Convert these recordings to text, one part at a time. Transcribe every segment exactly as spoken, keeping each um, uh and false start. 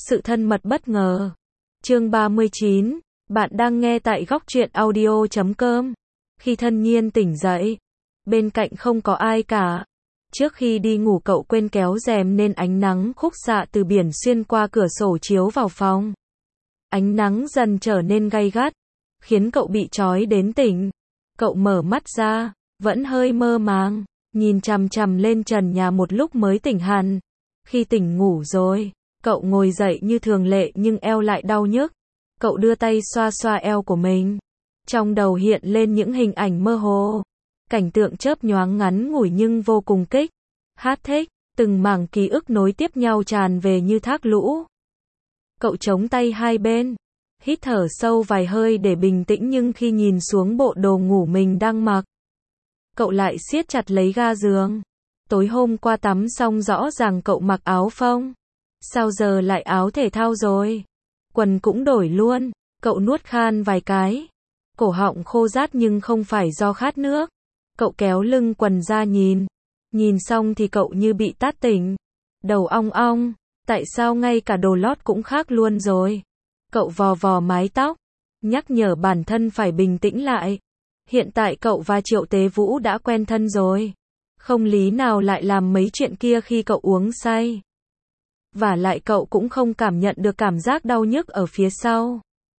Sự thân mật bất ngờ. Chương ba mươi chín, bạn đang nghe tại góc truyện audio chấm com. Khi Thân Nhiên tỉnh dậy, bên cạnh không có ai cả. Trước khi đi ngủ cậu quên kéo rèm nên ánh nắng khúc xạ từ biển xuyên qua cửa sổ chiếu vào phòng. Ánh nắng dần trở nên gay gắt, khiến cậu bị trói đến tỉnh. Cậu mở mắt ra, vẫn hơi mơ màng, nhìn chằm chằm lên trần nhà một lúc mới tỉnh hẳn. Khi tỉnh ngủ rồi, cậu ngồi dậy như thường lệ nhưng eo lại đau nhức. Cậu đưa tay xoa xoa eo của mình. Trong đầu hiện lên những hình ảnh mơ hồ. Cảnh tượng chớp nhoáng ngắn ngủi nhưng vô cùng kích thích, từng mảng ký ức nối tiếp nhau tràn về như thác lũ. Cậu chống tay hai bên, hít thở sâu vài hơi để bình tĩnh nhưng khi nhìn xuống bộ đồ ngủ mình đang mặc, cậu lại siết chặt lấy ga giường. Tối hôm qua tắm xong rõ ràng cậu mặc áo phông. Sao giờ lại áo thể thao rồi? Quần cũng đổi luôn. Cậu nuốt khan vài cái. Cổ họng khô rát nhưng không phải do khát nước. Cậu kéo lưng quần ra nhìn. Nhìn xong thì cậu như bị tát tỉnh. Đầu ong ong. Tại sao ngay cả đồ lót cũng khác luôn rồi? Cậu vò vò mái tóc, nhắc nhở bản thân phải bình tĩnh lại. Hiện tại cậu và Triệu Tế Vũ đã quen thân rồi. Không lý nào lại làm mấy chuyện kia khi cậu uống say. Và lại cậu cũng không cảm nhận được cảm giác đau nhức ở phía sau.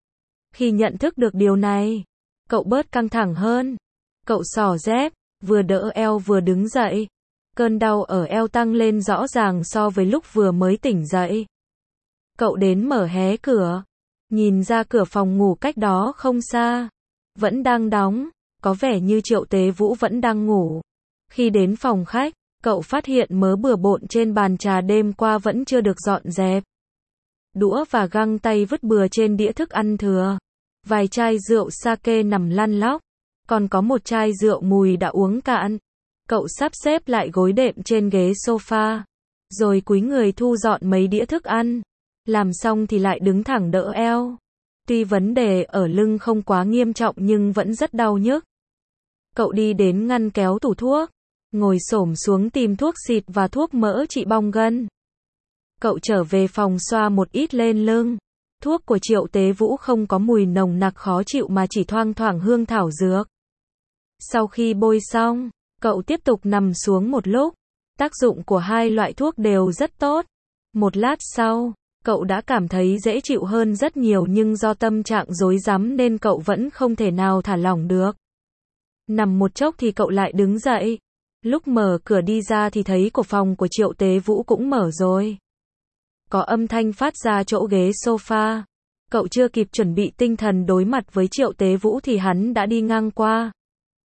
Khi nhận thức được điều này, cậu bớt căng thẳng hơn. Cậu xỏ dép, vừa đỡ eo vừa đứng dậy. Cơn đau ở eo tăng lên rõ ràng so với lúc vừa mới tỉnh dậy. Cậu đến mở hé cửa, nhìn ra cửa phòng ngủ cách đó không xa, vẫn đang đóng, có vẻ như Triệu Tế Vũ vẫn đang ngủ. Khi đến phòng khách, cậu phát hiện mớ bừa bộn trên bàn trà đêm qua vẫn chưa được dọn dẹp. Đũa và găng tay vứt bừa trên đĩa thức ăn thừa. Vài chai rượu sake nằm lăn lóc. Còn có một chai rượu mùi đã uống cạn. Cậu sắp xếp lại gối đệm trên ghế sofa, rồi cúi người thu dọn mấy đĩa thức ăn. Làm xong thì lại đứng thẳng đỡ eo. Tuy vấn đề ở lưng không quá nghiêm trọng nhưng vẫn rất đau nhức. Cậu đi đến ngăn kéo tủ thuốc, ngồi xổm xuống tìm thuốc xịt và thuốc mỡ trị bong gân. Cậu trở về phòng xoa một ít lên lưng. Thuốc của Triệu Tế Vũ không có mùi nồng nặc khó chịu mà chỉ thoang thoảng hương thảo dược. Sau khi bôi xong, cậu tiếp tục nằm xuống một lúc. Tác dụng của hai loại thuốc đều rất tốt. Một lát sau, cậu đã cảm thấy dễ chịu hơn rất nhiều nhưng do tâm trạng rối rắm nên cậu vẫn không thể nào thả lỏng được. Nằm một chốc thì cậu lại đứng dậy. Lúc mở cửa đi ra thì thấy của phòng của Triệu Tế Vũ cũng mở rồi. Có âm thanh phát ra chỗ ghế sofa. Cậu chưa kịp chuẩn bị tinh thần đối mặt với Triệu Tế Vũ thì hắn đã đi ngang qua.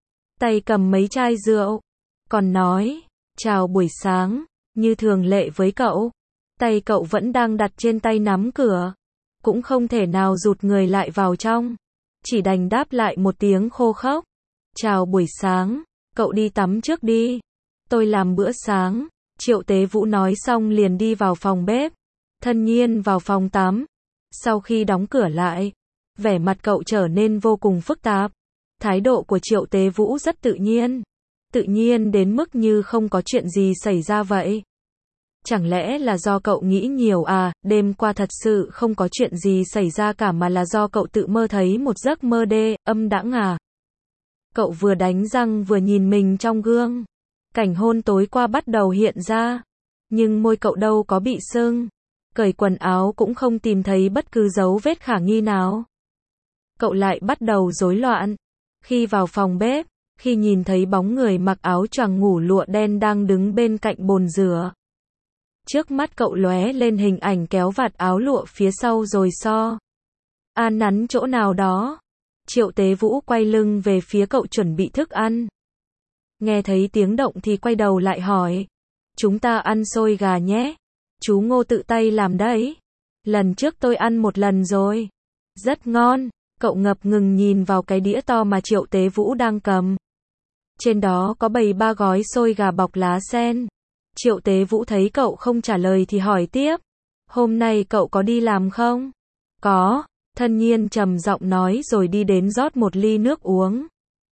Tay cầm mấy chai rượu. Còn nói, chào buổi sáng, như thường lệ với cậu. Tay cậu vẫn đang đặt trên tay nắm cửa. Cũng không thể nào rụt người lại vào trong. Chỉ đành đáp lại một tiếng khô khốc. Chào buổi sáng, cậu đi tắm trước đi. Tôi làm bữa sáng. Triệu Tế Vũ nói xong liền đi vào phòng bếp. Thân Nhiên vào phòng tắm. Sau khi đóng cửa lại, vẻ mặt cậu trở nên vô cùng phức tạp. Thái độ của Triệu Tế Vũ rất tự nhiên. Tự nhiên đến mức như không có chuyện gì xảy ra vậy. Chẳng lẽ là do cậu nghĩ nhiều à, đêm qua thật sự không có chuyện gì xảy ra cả mà là do cậu tự mơ thấy một giấc mơ đê, âm đãng à? Cậu vừa đánh răng vừa nhìn mình trong gương. Cảnh hôn tối qua bắt đầu hiện ra. Nhưng môi cậu đâu có bị sưng. Cởi quần áo cũng không tìm thấy bất cứ dấu vết khả nghi nào. Cậu lại bắt đầu rối loạn. Khi vào phòng bếp, khi nhìn thấy bóng người mặc áo choàng ngủ lụa đen đang đứng bên cạnh bồn rửa. Trước mắt cậu lóe lên hình ảnh kéo vạt áo lụa phía sau rồi so. An nắn chỗ nào đó. Triệu Tế Vũ quay lưng về phía cậu chuẩn bị thức ăn. Nghe thấy tiếng động thì quay đầu lại hỏi. Chúng ta ăn xôi gà nhé. Chú Ngô tự tay làm đấy. Lần trước tôi ăn một lần rồi. Rất ngon. Cậu ngập ngừng nhìn vào cái đĩa to mà Triệu Tế Vũ đang cầm. Trên đó có bày ba gói xôi gà bọc lá sen. Triệu Tế Vũ thấy cậu không trả lời thì hỏi tiếp. Hôm nay cậu có đi làm không? Có. Thân Nhiên trầm giọng nói rồi đi đến rót một ly nước uống.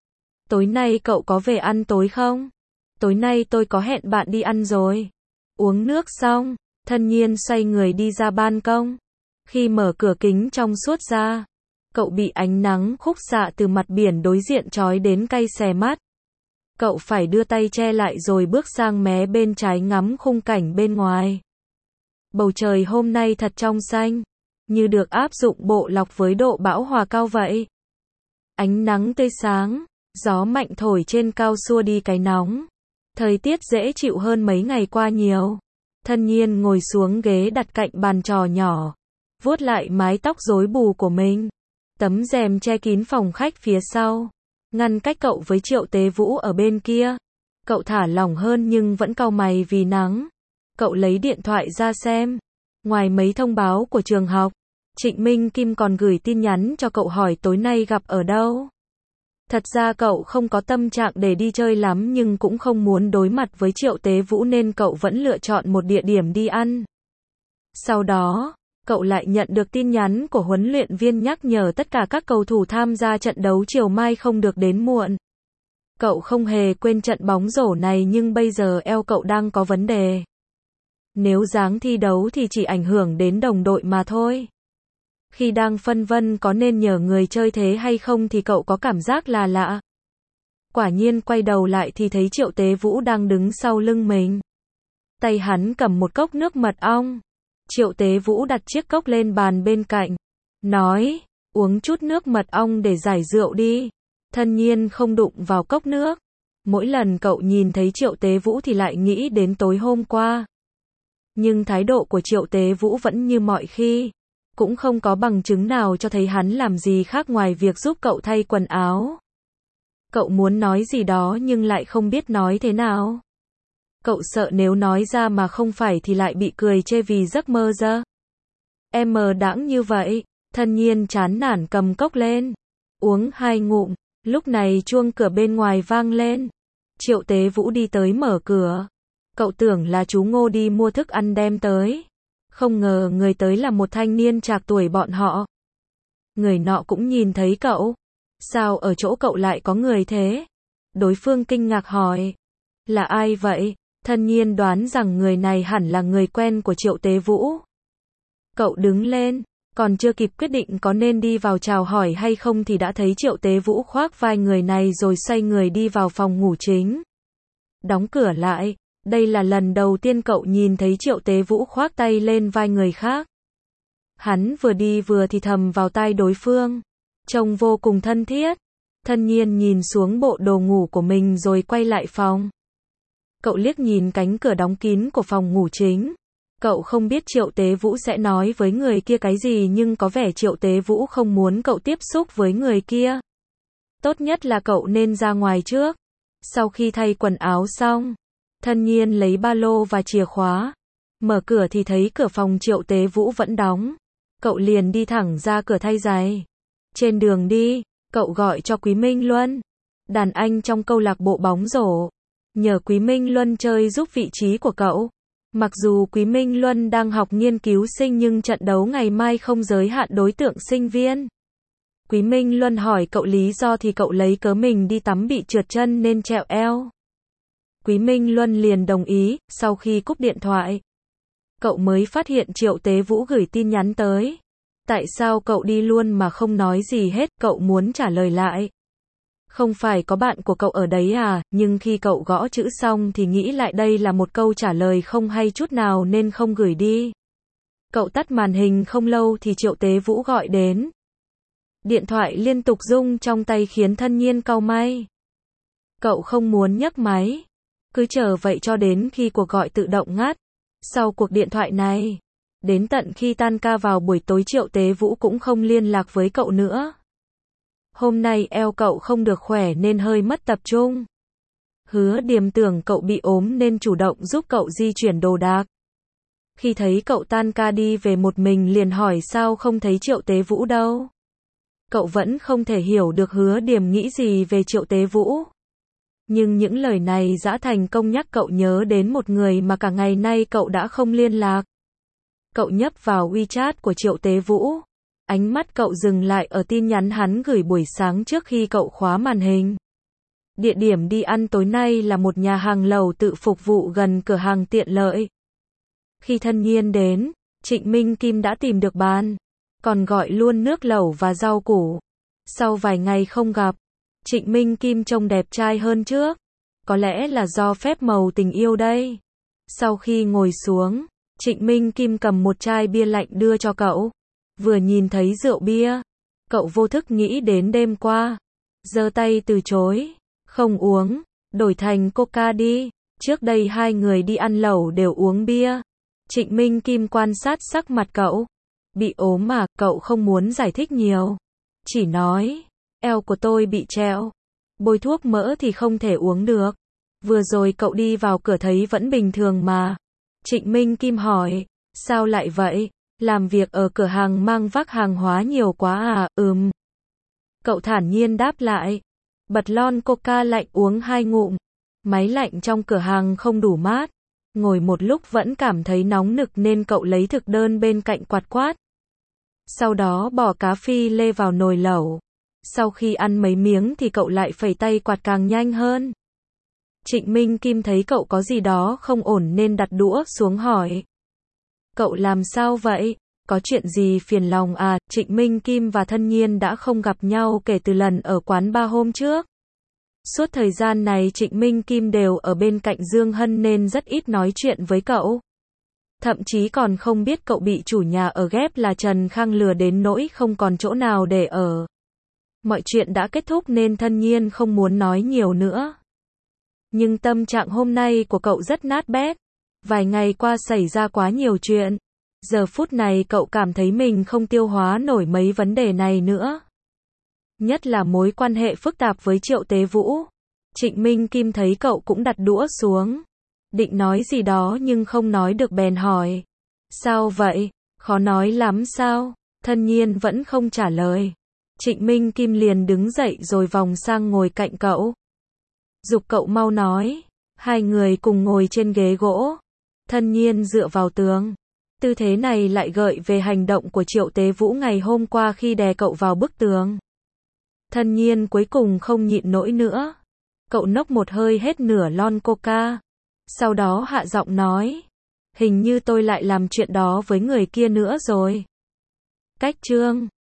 Tối nay cậu có về ăn tối không? Tối nay tôi có hẹn bạn đi ăn rồi. Uống nước xong, Thân nhiên xoay người đi ra ban công. Khi mở cửa kính trong suốt ra, cậu bị ánh nắng khúc xạ từ mặt biển đối diện chói đến cay xè mắt. Cậu phải đưa tay che lại rồi bước sang mé bên trái ngắm khung cảnh bên ngoài. Bầu trời hôm nay thật trong xanh, như được áp dụng bộ lọc với độ bão hòa cao vậy. Ánh nắng tươi sáng, gió mạnh thổi trên cao xua đi cái nóng. Thời tiết dễ chịu hơn mấy ngày qua nhiều. Thân nhiên ngồi xuống ghế đặt cạnh bàn trò nhỏ, vuốt lại mái tóc rối bù của mình. Tấm rèm che kín phòng khách phía sau, ngăn cách cậu với Triệu Tế Vũ ở bên kia. Cậu thả lỏng hơn nhưng vẫn cau mày vì nắng. Cậu lấy điện thoại ra xem. Ngoài mấy thông báo của trường học, Trịnh Minh Kim còn gửi tin nhắn cho cậu hỏi tối nay gặp ở đâu. Thật ra cậu không có tâm trạng để đi chơi lắm nhưng cũng không muốn đối mặt với Triệu Tế Vũ nên cậu vẫn lựa chọn một địa điểm đi ăn. Sau đó, cậu lại nhận được tin nhắn của huấn luyện viên nhắc nhở tất cả các cầu thủ tham gia trận đấu chiều mai không được đến muộn. Cậu không hề quên trận bóng rổ này nhưng bây giờ eo cậu đang có vấn đề. Nếu dáng thi đấu thì chỉ ảnh hưởng đến đồng đội mà thôi. Khi đang phân vân có nên nhờ người chơi thế hay không thì cậu có cảm giác là lạ. Quả nhiên quay đầu lại thì thấy Triệu Tế Vũ đang đứng sau lưng mình. Tay hắn cầm một cốc nước mật ong. Triệu Tế Vũ đặt chiếc cốc lên bàn bên cạnh. Nói, uống chút nước mật ong để giải rượu đi. Thân nhiên không đụng vào cốc nước. Mỗi lần cậu nhìn thấy Triệu Tế Vũ thì lại nghĩ đến tối hôm qua. Nhưng thái độ của Triệu Tế Vũ vẫn như mọi khi. Cũng không có bằng chứng nào cho thấy hắn làm gì khác ngoài việc giúp cậu thay quần áo. Cậu muốn nói gì đó nhưng lại không biết nói thế nào. Cậu sợ nếu nói ra mà không phải thì lại bị cười chê vì giấc mơ dơ. Em mờ đãng như vậy, thân nhiên chán nản cầm cốc lên. Uống hai ngụm, lúc này chuông cửa bên ngoài vang lên. Triệu Tế Vũ đi tới mở cửa. Cậu tưởng là chú Ngô đi mua thức ăn đem tới. Không ngờ người tới là một thanh niên trạc tuổi bọn họ. Người nọ cũng nhìn thấy cậu. Sao ở chỗ cậu lại có người thế? Đối phương kinh ngạc hỏi. Là ai vậy? Thân nhiên đoán rằng người này hẳn là người quen của Triệu Tế Vũ. Cậu đứng lên, còn chưa kịp quyết định có nên đi vào chào hỏi hay không thì đã thấy Triệu Tế Vũ khoác vai người này rồi xoay người đi vào phòng ngủ chính. Đóng cửa lại. Đây là lần đầu tiên cậu nhìn thấy Triệu Tế Vũ khoác tay lên vai người khác. Hắn vừa đi vừa thì thầm vào tai đối phương. Trông vô cùng thân thiết. Thân nhiên nhìn xuống bộ đồ ngủ của mình rồi quay lại phòng. Cậu liếc nhìn cánh cửa đóng kín của phòng ngủ chính. Cậu không biết Triệu Tế Vũ sẽ nói với người kia cái gì nhưng có vẻ Triệu Tế Vũ không muốn cậu tiếp xúc với người kia. Tốt nhất là cậu nên ra ngoài trước. Sau khi thay quần áo xong, thân nhiên lấy ba lô và chìa khóa. Mở cửa thì thấy cửa phòng Triệu Tế Vũ vẫn đóng. Cậu liền đi thẳng ra cửa thay giày. Trên đường đi, cậu gọi cho Quý Minh Luân, đàn anh trong câu lạc bộ bóng rổ. Nhờ Quý Minh Luân chơi giúp vị trí của cậu. Mặc dù Quý Minh Luân đang học nghiên cứu sinh nhưng trận đấu ngày mai không giới hạn đối tượng sinh viên. Quý Minh Luân hỏi cậu lý do thì cậu lấy cớ mình đi tắm bị trượt chân nên trẹo eo. Quý Minh Luân liền đồng ý. Sau khi cúp điện thoại, cậu mới phát hiện Triệu Tế Vũ gửi tin nhắn tới. Tại sao cậu đi luôn mà không nói gì hết? Cậu muốn trả lời lại. Không phải có bạn của cậu ở đấy à? Nhưng khi cậu gõ chữ xong thì nghĩ lại đây là một câu trả lời không hay chút nào nên không gửi đi. Cậu tắt màn hình không lâu thì Triệu Tế Vũ gọi đến. Điện thoại liên tục rung trong tay khiến thân nhiên cau mày. Cậu không muốn nhấc máy. Cứ chờ vậy cho đến khi cuộc gọi tự động ngắt. Sau cuộc điện thoại này, đến tận khi tan ca vào buổi tối Triệu Tế Vũ cũng không liên lạc với cậu nữa. Hôm nay eo cậu không được khỏe nên hơi mất tập trung. Hứa Điềm tưởng cậu bị ốm nên chủ động giúp cậu di chuyển đồ đạc. Khi thấy cậu tan ca đi về một mình liền hỏi sao không thấy Triệu Tế Vũ đâu. Cậu vẫn không thể hiểu được Hứa Điềm nghĩ gì về Triệu Tế Vũ. Nhưng những lời này đã thành công nhắc cậu nhớ đến một người mà cả ngày nay cậu đã không liên lạc. Cậu nhấp vào WeChat của Triệu Tế Vũ. Ánh mắt cậu dừng lại ở tin nhắn hắn gửi buổi sáng trước khi cậu khóa màn hình. Địa điểm đi ăn tối nay là một nhà hàng lẩu tự phục vụ gần cửa hàng tiện lợi. Khi Thân Nhiên đến, Trịnh Minh Kim đã tìm được bàn, còn gọi luôn nước lẩu và rau củ. Sau vài ngày không gặp, Trịnh Minh Kim trông đẹp trai hơn trước. Có lẽ là do phép màu tình yêu đây. Sau khi ngồi xuống, Trịnh Minh Kim cầm một chai bia lạnh đưa cho cậu. Vừa nhìn thấy rượu bia, cậu vô thức nghĩ đến đêm qua. Giơ tay từ chối. Không uống, đổi thành coca đi. Trước đây hai người đi ăn lẩu đều uống bia. Trịnh Minh Kim quan sát sắc mặt cậu. Bị ốm mà, cậu không muốn giải thích nhiều. Chỉ nói, eo của tôi bị trẹo. Bôi thuốc mỡ thì không thể uống được. Vừa rồi cậu đi vào cửa thấy vẫn bình thường mà. Trịnh Minh Kim hỏi, sao lại vậy? Làm việc ở cửa hàng mang vác hàng hóa nhiều quá à? Ừm. Cậu thản nhiên đáp lại. Bật lon coca lạnh uống hai ngụm. Máy lạnh trong cửa hàng không đủ mát. Ngồi một lúc vẫn cảm thấy nóng nực nên cậu lấy thực đơn bên cạnh quạt quát. Sau đó bỏ cá phi lê vào nồi lẩu. Sau khi ăn mấy miếng thì cậu lại phẩy tay quạt càng nhanh hơn. Trịnh Minh Kim thấy cậu có gì đó không ổn nên đặt đũa xuống hỏi. Cậu làm sao vậy? Có chuyện gì phiền lòng à? Trịnh Minh Kim và Thân Nhiên đã không gặp nhau kể từ lần ở quán ba hôm trước. Suốt thời gian này Trịnh Minh Kim đều ở bên cạnh Dương Hân nên rất ít nói chuyện với cậu. Thậm chí còn không biết cậu bị chủ nhà ở ghép là Trần Khang lừa đến nỗi không còn chỗ nào để ở. Mọi chuyện đã kết thúc nên Thân Nhiên không muốn nói nhiều nữa. Nhưng tâm trạng hôm nay của cậu rất nát bét. Vài ngày qua xảy ra quá nhiều chuyện. Giờ phút này cậu cảm thấy mình không tiêu hóa nổi mấy vấn đề này nữa. Nhất là mối quan hệ phức tạp với Triệu Tế Vũ. Trịnh Minh Kim thấy cậu cũng đặt đũa xuống. Định nói gì đó nhưng không nói được bèn hỏi. Sao vậy? Khó nói lắm sao? Thân Nhiên vẫn không trả lời. Trịnh Minh Kim liền đứng dậy rồi vòng sang ngồi cạnh cậu. Giục cậu mau nói. Hai người cùng ngồi trên ghế gỗ. Thân Nhiên dựa vào tường. Tư thế này lại gợi về hành động của Triệu Tế Vũ ngày hôm qua khi đè cậu vào bức tường. Thân Nhiên cuối cùng không nhịn nổi nữa. Cậu nốc một hơi hết nửa lon coca. Sau đó hạ giọng nói. Hình như tôi lại làm chuyện đó với người kia nữa rồi. Cách chương